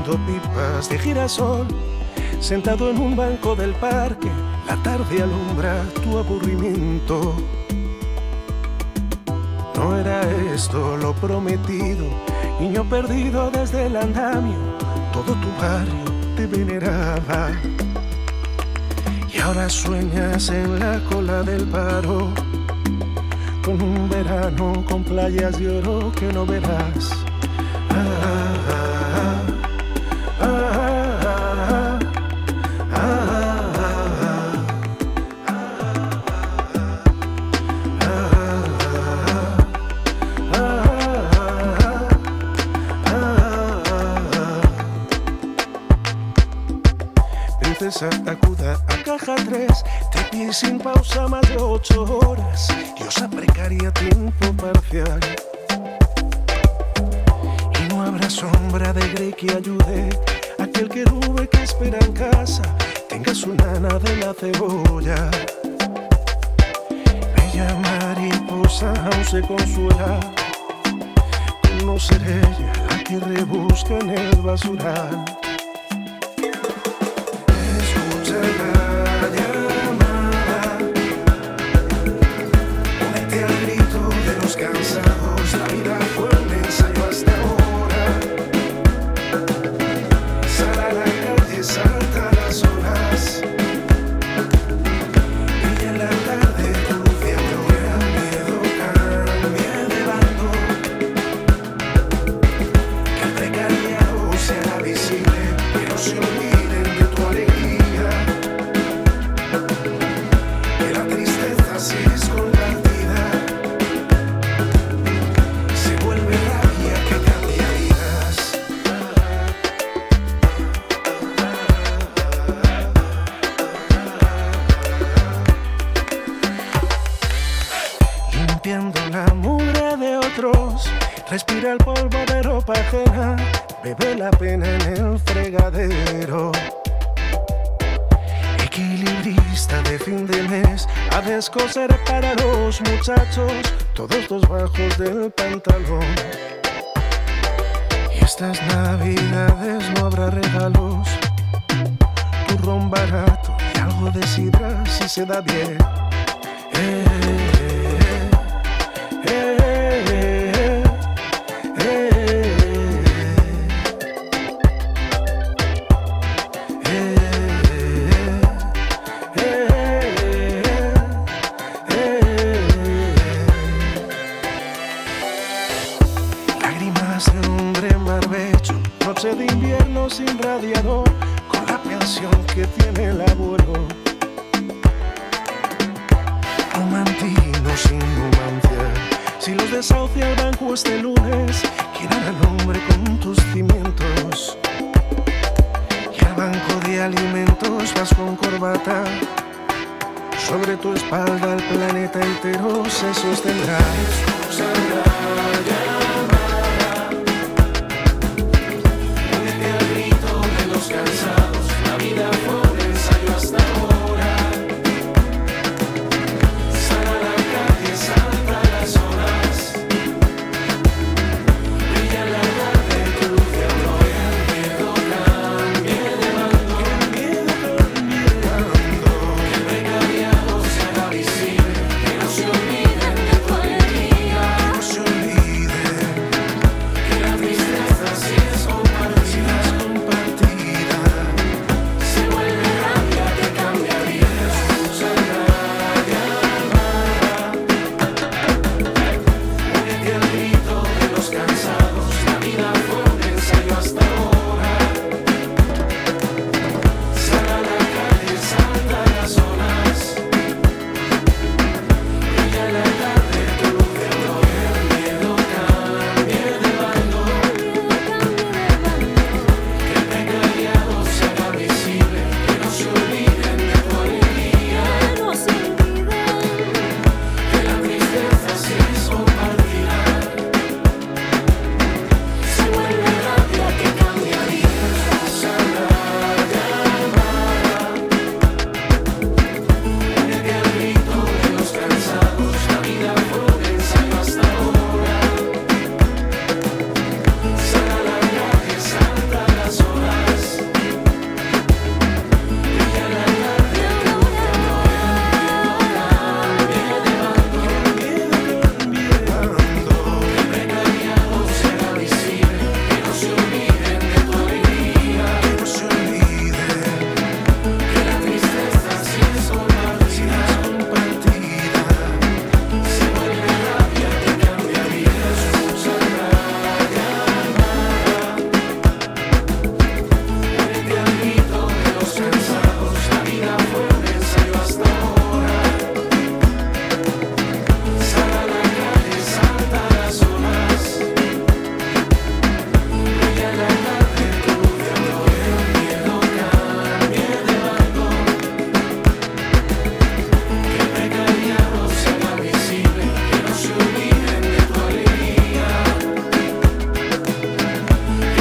fumando pipas de girasol, sentado en un banco del parque, la tarde alumbra tu aburrimiento. No era esto lo prometido, niño perdido desde el andamio, todo tu barrio te veneraba. Y ahora sueñas en la cola del paro, con un verano con playas de oro que no verás. Princesa acuda a caja 3, te pide sin pausa más de 8 horas, diosa precaria, tiempo parcial. Y no habrá sombra de Grey que ayude a que el querube que espera en casa tenga su nana de la cebolla. Bella mariposa aún se consuela con no ser ella la que rebusca en el basural. Cansados, la vida fue un ensayo hasta ahora. Sal a la calle, salta las horas, y en la tarde confiando que el miedo cambie de bando, que el precariado se haga visible, que no se olviden de tu alegría, que la tristeza si es compartida limpiando la mugre de otros, respira el polvo de ropa ajena, bebe la pena en el fregadero. Equilibrista de fin de mes, a descoser para los muchachos todos los bajos del pantalón. Y estas navidades no habrá regalos, turrón barato y algo de sidra si se da bien. Lágrimas de hombre barbecho, noche de invierno sin radiador, con la pensión que tiene el abuelo. Romantino sin romancia, si los desahucia el banco este lunes, ¿quién hará el hombre con tus cimientos? Y al banco de alimentos vas con corbata, sobre tu espalda el planeta entero se sostendrá.